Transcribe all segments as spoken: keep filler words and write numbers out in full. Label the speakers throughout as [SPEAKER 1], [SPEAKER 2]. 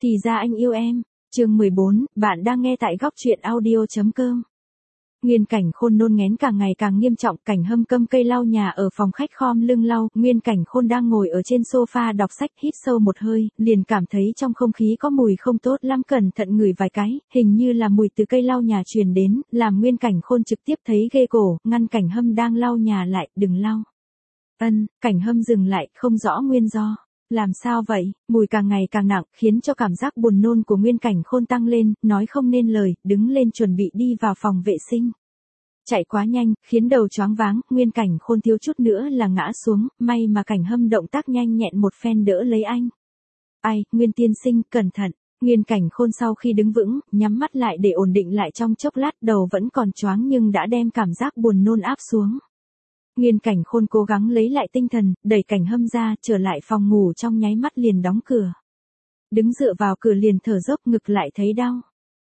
[SPEAKER 1] Thì ra anh yêu em. Chương mười bốn, bạn đang nghe tại góc truyện audio.com. Nguyên Cảnh Khôn nôn ngén càng ngày càng nghiêm trọng, Cảnh Hâm câm cây lau nhà ở phòng khách khom lưng lau, Nguyên Cảnh Khôn đang ngồi ở trên sofa đọc sách, hít sâu một hơi, liền cảm thấy trong không khí có mùi không tốt lắm, cẩn thận ngửi vài cái, hình như là mùi từ cây lau nhà truyền đến, làm Nguyên Cảnh Khôn trực tiếp thấy ghê cổ, ngăn Cảnh Hâm đang lau nhà lại, đừng lau. Ân, Cảnh Hâm dừng lại, không rõ nguyên do. Làm sao vậy, mùi càng ngày càng nặng, khiến cho cảm giác buồn nôn của Nguyên Cảnh Khôn tăng lên, nói không nên lời, đứng lên chuẩn bị đi vào phòng vệ sinh. Chạy quá nhanh, khiến đầu choáng váng, Nguyên Cảnh Khôn thiếu chút nữa là ngã xuống, may mà Cảnh Hâm động tác nhanh nhẹn một phen đỡ lấy anh. Ai, Nguyên tiên sinh, cẩn thận. Nguyên Cảnh Khôn sau khi đứng vững, nhắm mắt lại để ổn định lại trong chốc lát, đầu vẫn còn choáng nhưng đã đem cảm giác buồn nôn áp xuống. Nguyên Cảnh Khôn cố gắng lấy lại tinh thần, đẩy Cảnh Hâm ra, trở lại phòng ngủ trong nháy mắt liền đóng cửa. Đứng dựa vào cửa liền thở dốc, ngực lại thấy đau.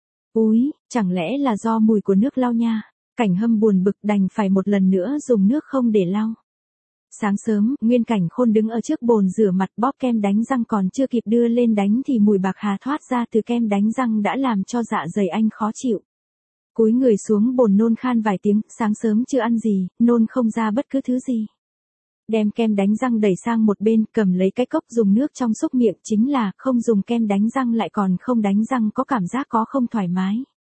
[SPEAKER 1] Úi, chẳng lẽ là do mùi của nước lau nha? Cảnh Hâm buồn bực đành phải một lần nữa dùng nước không để lau. Sáng sớm, Nguyên Cảnh Khôn đứng ở trước bồn rửa mặt bóp kem đánh răng còn chưa kịp đưa lên đánh thì mùi bạc hà thoát ra từ kem đánh răng đã làm cho dạ dày anh khó chịu. Cúi người xuống bồn nôn khan vài tiếng, sáng sớm chưa ăn gì, nôn không ra bất cứ thứ gì. Đem kem đánh răng đẩy sang một bên, cầm lấy cái cốc dùng nước trong xúc miệng, chính là không dùng kem đánh răng lại còn không đánh răng, có cảm giác có không thoải mái.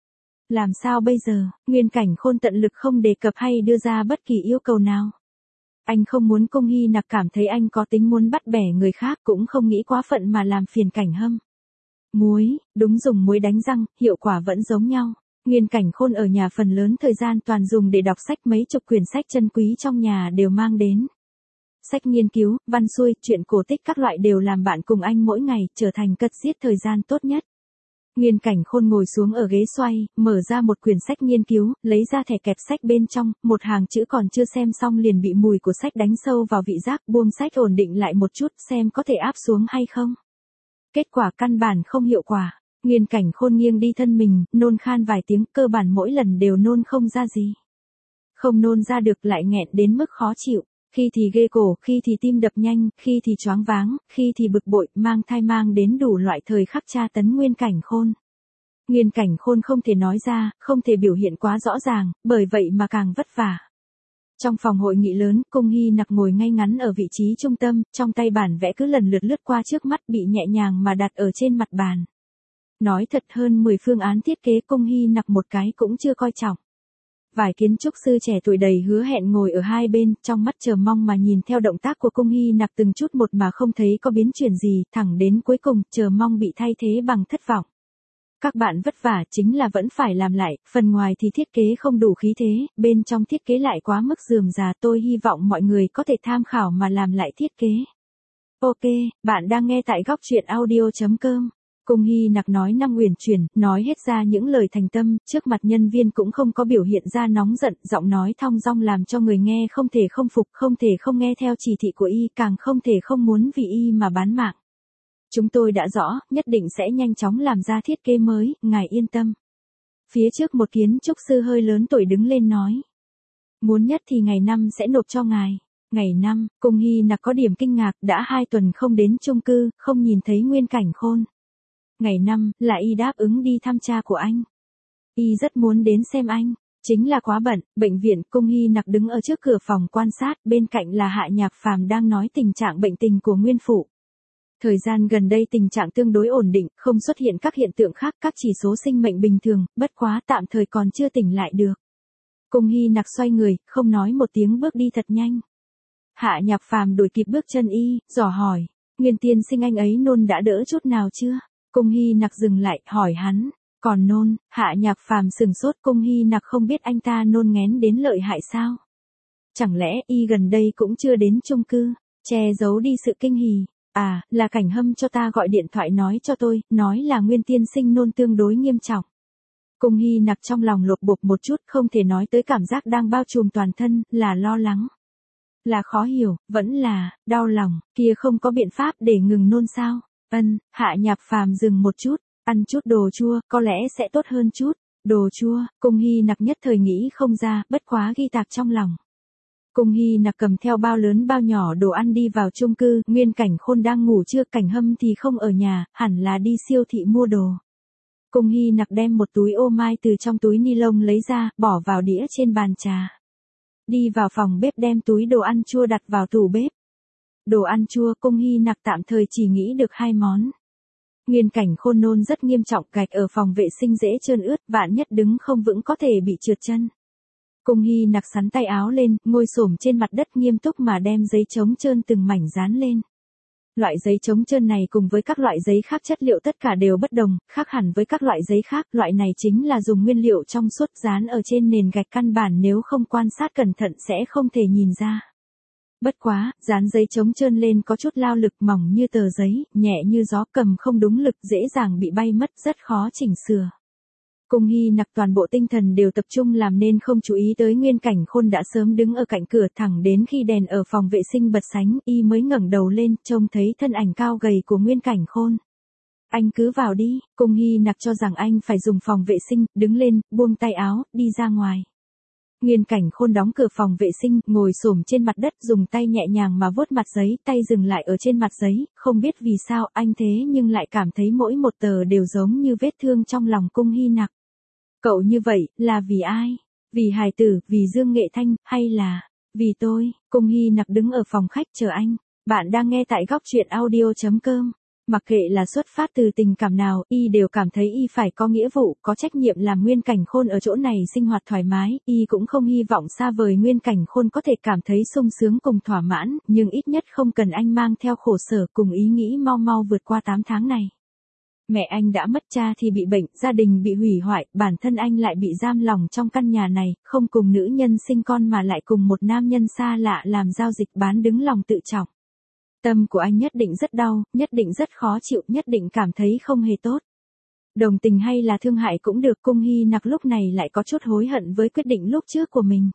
[SPEAKER 1] Làm sao bây giờ? Nguyên Cảnh Khôn tận lực không đề cập hay đưa ra bất kỳ yêu cầu nào. Anh không muốn Cung Hy Nặc cảm thấy anh có tính muốn bắt bẻ người khác, cũng không nghĩ quá phận mà làm phiền Cảnh Hâm. Muối, đúng, dùng muối đánh răng, hiệu quả vẫn giống nhau. Nguyên Cảnh Khôn ở nhà phần lớn thời gian toàn dùng để đọc sách, mấy chục quyển sách chân quý trong nhà đều mang đến. Sách nghiên cứu, văn xuôi, truyện cổ tích các loại đều làm bạn cùng anh mỗi ngày, trở thành cất giết thời gian tốt nhất. Nguyên Cảnh Khôn ngồi xuống ở ghế xoay, mở ra một quyển sách nghiên cứu, lấy ra thẻ kẹp sách bên trong, một hàng chữ còn chưa xem xong liền bị mùi của sách đánh sâu vào vị giác, buông sách ổn định lại một chút xem có thể áp xuống hay không. Kết quả căn bản không hiệu quả. Nguyên Cảnh Khôn nghiêng đi thân mình, nôn khan vài tiếng, cơ bản mỗi lần đều nôn không ra gì. Không nôn ra được lại nghẹn đến mức khó chịu, khi thì ghê cổ, khi thì tim đập nhanh, khi thì choáng váng, khi thì bực bội, mang thai mang đến đủ loại thời khắc tra tấn Nguyên Cảnh Khôn. Nguyên Cảnh Khôn không thể nói ra, không thể biểu hiện quá rõ ràng, bởi vậy mà càng vất vả. Trong phòng hội nghị lớn, Cung Hy Nặc ngồi ngay ngắn ở vị trí trung tâm, trong tay bản vẽ cứ lần lượt lướt qua trước mắt bị nhẹ nhàng mà đặt ở trên mặt bàn. Nói thật hơn mười phương án thiết kế Cung Hy Nặc một cái cũng chưa coi trọng. Vài kiến trúc sư trẻ tuổi đầy hứa hẹn ngồi ở hai bên, trong mắt chờ mong mà nhìn theo động tác của Cung Hy Nặc từng chút một mà không thấy có biến chuyển gì, thẳng đến cuối cùng, chờ mong bị thay thế bằng thất vọng. Các bạn vất vả chính là vẫn phải làm lại, phần ngoài thì thiết kế không đủ khí thế, bên trong thiết kế lại quá mức rườm rà, tôi hy vọng mọi người có thể tham khảo mà làm lại thiết kế. Ok, bạn đang nghe tại góc truyện audio.com. Cung Hy Nặc nói năng uyển chuyển, nói hết ra những lời thành tâm, trước mặt nhân viên cũng không có biểu hiện ra nóng giận, giọng nói thong dong làm cho người nghe không thể không phục, không thể không nghe theo chỉ thị của y, càng không thể không muốn vì y mà bán mạng. Chúng tôi đã rõ, nhất định sẽ nhanh chóng làm ra thiết kế mới, ngài yên tâm. Phía trước một kiến trúc sư hơi lớn tuổi đứng lên nói. Muốn nhất thì ngày năm sẽ nộp cho ngài. Ngày năm, Cung Hy Nặc có điểm kinh ngạc, đã hai tuần không đến chung cư, không nhìn thấy Nguyên Cảnh Khôn. Ngày năm, là y đáp ứng đi thăm cha của anh. Y rất muốn đến xem anh, chính là quá bận. Bệnh viện, Cung Hy Nặc đứng ở trước cửa phòng quan sát, bên cạnh là Hạ Nhạc Phàm đang nói tình trạng bệnh tình của nguyên phụ. Thời gian gần đây tình trạng tương đối ổn định, không xuất hiện các hiện tượng khác, các chỉ số sinh mệnh bình thường, bất quá tạm thời còn chưa tỉnh lại được. Cung Hy Nặc xoay người, không nói một tiếng bước đi thật nhanh. Hạ Nhạc Phàm đuổi kịp bước chân y, dò hỏi, Nguyên tiên sinh anh ấy nôn đã đỡ chút nào chưa? Cung Hy Nặc dừng lại, hỏi hắn, còn nôn? Hạ Nhạc Phàm sừng sốt, Cung Hy Nặc không biết anh ta nôn ngén đến lợi hại sao? Chẳng lẽ y gần đây cũng chưa đến chung cư, che giấu đi sự kinh hỉ? À, là Cảnh Hâm cho ta gọi điện thoại nói cho tôi, nói là Nguyên tiên sinh nôn tương đối nghiêm trọng. Cung Hy Nặc trong lòng lột bột một chút, không thể nói tới cảm giác đang bao trùm toàn thân, là lo lắng. Là khó hiểu, vẫn là, đau lòng, kia không có biện pháp để ngừng nôn sao? Ân, Hạ Nhạc Phàm dừng một chút, ăn chút đồ chua, có lẽ sẽ tốt hơn chút. Đồ chua, Cung Hy Nặc nhất thời nghĩ không ra, bất quá ghi tạc trong lòng. Cung Hy Nặc cầm theo bao lớn bao nhỏ đồ ăn đi vào chung cư, Nguyên Cảnh Khôn đang ngủ trưa, Cảnh Hâm thì không ở nhà, hẳn là đi siêu thị mua đồ. Cung Hy Nặc đem một túi ô mai từ trong túi ni lông lấy ra, bỏ vào đĩa trên bàn trà. Đi vào phòng bếp đem túi đồ ăn chua đặt vào tủ bếp. Đồ ăn chua Cung Hy Nặc tạm thời chỉ nghĩ được hai món. Nguyên Cảnh Khôn nôn rất nghiêm trọng, gạch ở phòng vệ sinh dễ trơn ướt, vạn nhất đứng không vững có thể bị trượt chân. Cung Hy Nặc sắn tay áo lên, ngồi xổm trên mặt đất nghiêm túc mà đem giấy chống trơn từng mảnh dán lên. Loại giấy chống trơn này cùng với các loại giấy khác chất liệu tất cả đều bất đồng, khác hẳn với các loại giấy khác, loại này chính là dùng nguyên liệu trong suốt dán ở trên nền gạch, căn bản nếu không quan sát cẩn thận sẽ không thể nhìn ra. Bất quá, dán giấy chống trơn lên có chút lao lực, mỏng như tờ giấy, nhẹ như gió, cầm không đúng lực dễ dàng bị bay mất, rất khó chỉnh sửa. Cung Hy Nặc toàn bộ tinh thần đều tập trung làm nên không chú ý tới Nguyên Cảnh Khôn đã sớm đứng ở cạnh cửa, thẳng đến khi đèn ở phòng vệ sinh bật sáng, y mới ngẩng đầu lên, trông thấy thân ảnh cao gầy của Nguyên Cảnh Khôn. Anh cứ vào đi, Cung Hy Nặc cho rằng anh phải dùng phòng vệ sinh, đứng lên, buông tay áo, đi ra ngoài. Nguyên Cảnh Khôn đóng cửa phòng vệ sinh, ngồi xổm trên mặt đất, dùng tay nhẹ nhàng mà vuốt mặt giấy, tay dừng lại ở trên mặt giấy, không biết vì sao anh thế nhưng lại cảm thấy mỗi một tờ đều giống như vết thương trong lòng Cung Hy Nặc. Cậu như vậy, là vì ai? Vì hài tử, vì Dương Nghệ Thanh, hay là vì tôi? Cung Hy Nặc đứng ở phòng khách chờ anh. Bạn đang nghe tại góc truyện audio chấm com. Mặc kệ là xuất phát từ tình cảm nào, y đều cảm thấy y phải có nghĩa vụ, có trách nhiệm làm Nguyên Cảnh Khôn ở chỗ này sinh hoạt thoải mái, y cũng không hy vọng xa vời Nguyên Cảnh Khôn có thể cảm thấy sung sướng cùng thỏa mãn, nhưng ít nhất không cần anh mang theo khổ sở cùng ý nghĩ mau mau vượt qua tám tháng này. Mẹ anh đã mất, cha thì bị bệnh, gia đình bị hủy hoại, bản thân anh lại bị giam lỏng trong căn nhà này, không cùng nữ nhân sinh con mà lại cùng một nam nhân xa lạ làm giao dịch bán đứng lòng tự trọng. Tâm của anh nhất định rất đau, nhất định rất khó chịu, nhất định cảm thấy không hề tốt. Đồng tình hay là thương hại cũng được, Cung Hy Nặc lúc này lại có chút hối hận với quyết định lúc trước của mình.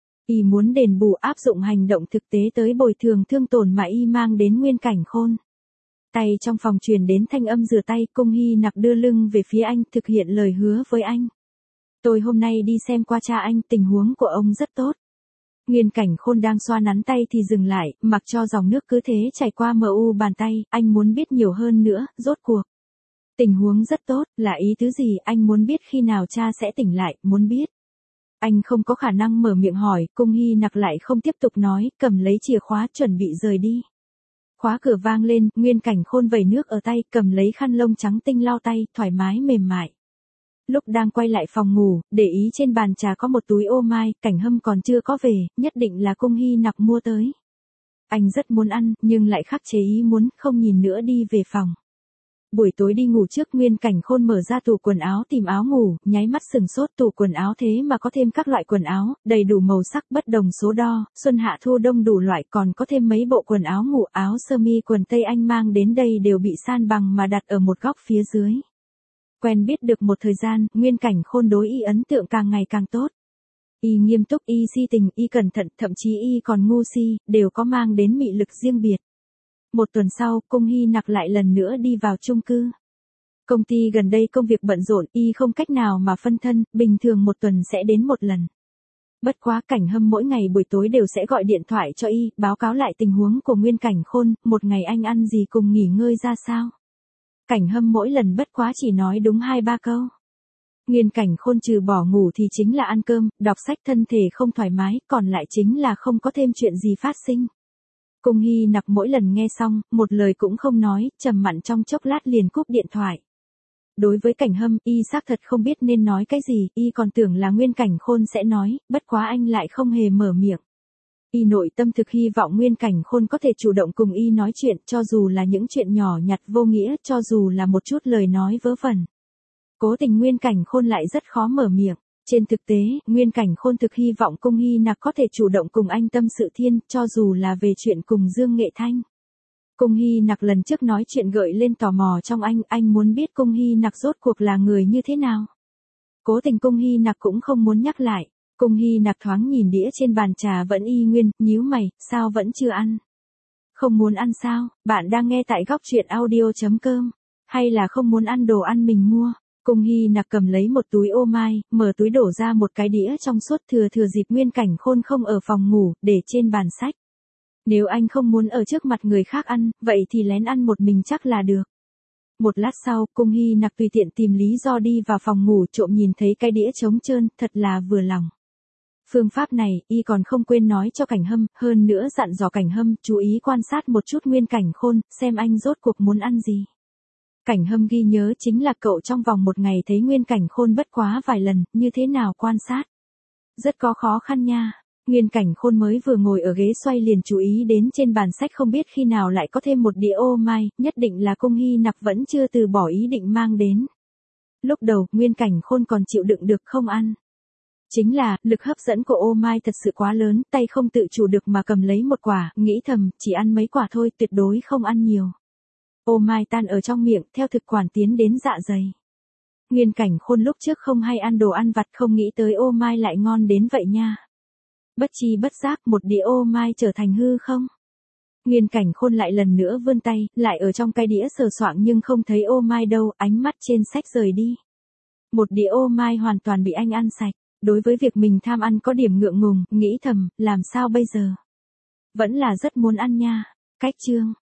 [SPEAKER 1] Y muốn đền bù, áp dụng hành động thực tế tới bồi thường thương tổn mà y mang đến Nguyên Cảnh Khôn. Tay trong phòng truyền đến thanh âm rửa tay, Cung Hy Nặc đưa lưng về phía anh, thực hiện lời hứa với anh. Tôi hôm nay đi xem qua cha anh, tình huống của ông rất tốt. Nguyên Cảnh Khôn đang xoa nắn tay thì dừng lại, mặc cho dòng nước cứ thế chảy qua mờ u bàn tay, anh muốn biết nhiều hơn nữa, rốt cuộc. Tình huống rất tốt, là ý tứ gì, anh muốn biết khi nào cha sẽ tỉnh lại, muốn biết. Anh không có khả năng mở miệng hỏi, Cung Hy Nặc lại không tiếp tục nói, cầm lấy chìa khóa chuẩn bị rời đi. Khóa cửa vang lên, Nguyên Cảnh Khôn vẩy nước ở tay, cầm lấy khăn lông trắng tinh lau tay, thoải mái mềm mại. Lúc đang quay lại phòng ngủ, để ý trên bàn trà có một túi ô mai, Cảnh Hâm còn chưa có về, nhất định là Cung Hy Nặc mua tới. Anh rất muốn ăn, nhưng lại khắc chế ý muốn, không nhìn nữa đi về phòng. Buổi tối đi ngủ trước, Nguyên Cảnh Khôn mở ra tủ quần áo tìm áo ngủ, nháy mắt sừng sốt, tủ quần áo thế mà có thêm các loại quần áo, đầy đủ màu sắc, bất đồng số đo, xuân hạ thu đông đủ loại, còn có thêm mấy bộ quần áo ngủ, áo sơ mi, quần tây anh mang đến đây đều bị san bằng mà đặt ở một góc phía dưới. Quen biết được một thời gian, Nguyên Cảnh Khôn đối y ấn tượng càng ngày càng tốt. Y nghiêm túc, y si tình, y cẩn thận, thậm chí y còn ngu si, đều có mang đến mị lực riêng biệt. Một tuần sau, Cung Hy Nặc lại lần nữa đi vào chung cư. Công ty gần đây công việc bận rộn, y không cách nào mà phân thân, bình thường một tuần sẽ đến một lần. Bất quá Cảnh Hâm mỗi ngày buổi tối đều sẽ gọi điện thoại cho y, báo cáo lại tình huống của Nguyên Cảnh Khôn, một ngày anh ăn gì cùng nghỉ ngơi ra sao. Cảnh Hâm mỗi lần bất quá chỉ nói đúng hai ba câu. Nguyên Cảnh Khôn trừ bỏ ngủ thì chính là ăn cơm, đọc sách, thân thể không thoải mái, còn lại chính là không có thêm chuyện gì phát sinh. Cung Hy Nặc mỗi lần nghe xong, một lời cũng không nói, trầm mặn trong chốc lát liền cúp điện thoại. Đối với Cảnh Hâm, y xác thật không biết nên nói cái gì, y còn tưởng là Nguyên Cảnh Khôn sẽ nói, bất quá anh lại không hề mở miệng. Y nội tâm thực hy vọng Nguyên Cảnh Khôn có thể chủ động cùng y nói chuyện, cho dù là những chuyện nhỏ nhặt vô nghĩa, cho dù là một chút lời nói vớ vẩn. Cố tình Nguyên Cảnh Khôn lại rất khó mở miệng. Trên thực tế, Nguyên Cảnh Khôn thực hy vọng Cung Hy Nặc có thể chủ động cùng anh tâm sự thiên, cho dù là về chuyện cùng Dương Nghệ Thanh. Cung Hy Nặc lần trước nói chuyện gợi lên tò mò trong anh, anh muốn biết Cung Hy Nặc rốt cuộc là người như thế nào. Cố tình Cung Hy Nặc cũng không muốn nhắc lại. Cung Hy Nặc thoáng nhìn đĩa trên bàn trà vẫn y nguyên, nhíu mày, sao vẫn chưa ăn? Không muốn ăn sao? Bạn đang nghe tại góc truyện audio chấm com. Hay là không muốn ăn đồ ăn mình mua? Cung Hy Nặc cầm lấy một túi ô mai, mở túi đổ ra một cái đĩa trong suốt, thừa thừa dịp Nguyên Cảnh Khôn không ở phòng ngủ, để trên bàn sách. Nếu anh không muốn ở trước mặt người khác ăn, vậy thì lén ăn một mình chắc là được. Một lát sau, Cung Hy Nặc tùy tiện tìm lý do đi vào phòng ngủ, trộm nhìn thấy cái đĩa trống trơn, thật là vừa lòng. Phương pháp này, y còn không quên nói cho Cảnh Hâm, hơn nữa dặn dò Cảnh Hâm, chú ý quan sát một chút Nguyên Cảnh Khôn, xem anh rốt cuộc muốn ăn gì. Cảnh Hâm ghi nhớ chính là cậu trong vòng một ngày thấy Nguyên Cảnh Khôn bất quá vài lần, như thế nào quan sát. Rất có khó khăn nha. Nguyên Cảnh Khôn mới vừa ngồi ở ghế xoay liền chú ý đến trên bàn sách không biết khi nào lại có thêm một đĩa ô mai, nhất định là Cung Hy Nặc vẫn chưa từ bỏ ý định mang đến. Lúc đầu, Nguyên Cảnh Khôn còn chịu đựng được không ăn. Chính là, lực hấp dẫn của ô mai thật sự quá lớn, tay không tự chủ được mà cầm lấy một quả, nghĩ thầm, chỉ ăn mấy quả thôi, tuyệt đối không ăn nhiều. Ô mai tan ở trong miệng, theo thực quản tiến đến dạ dày. Nguyên Cảnh Khôn lúc trước không hay ăn đồ ăn vặt, không nghĩ tới ô mai lại ngon đến vậy nha. Bất chi bất giác một đĩa ô mai trở thành hư không. Nguyên Cảnh Khôn lại lần nữa vươn tay, lại ở trong cái đĩa sờ soạng nhưng không thấy ô mai đâu, ánh mắt trên sách rời đi. Một đĩa ô mai hoàn toàn bị anh ăn sạch. Đối với việc mình tham ăn có điểm ngượng ngùng, nghĩ thầm, làm sao bây giờ? Vẫn là rất muốn ăn nha. Cách chương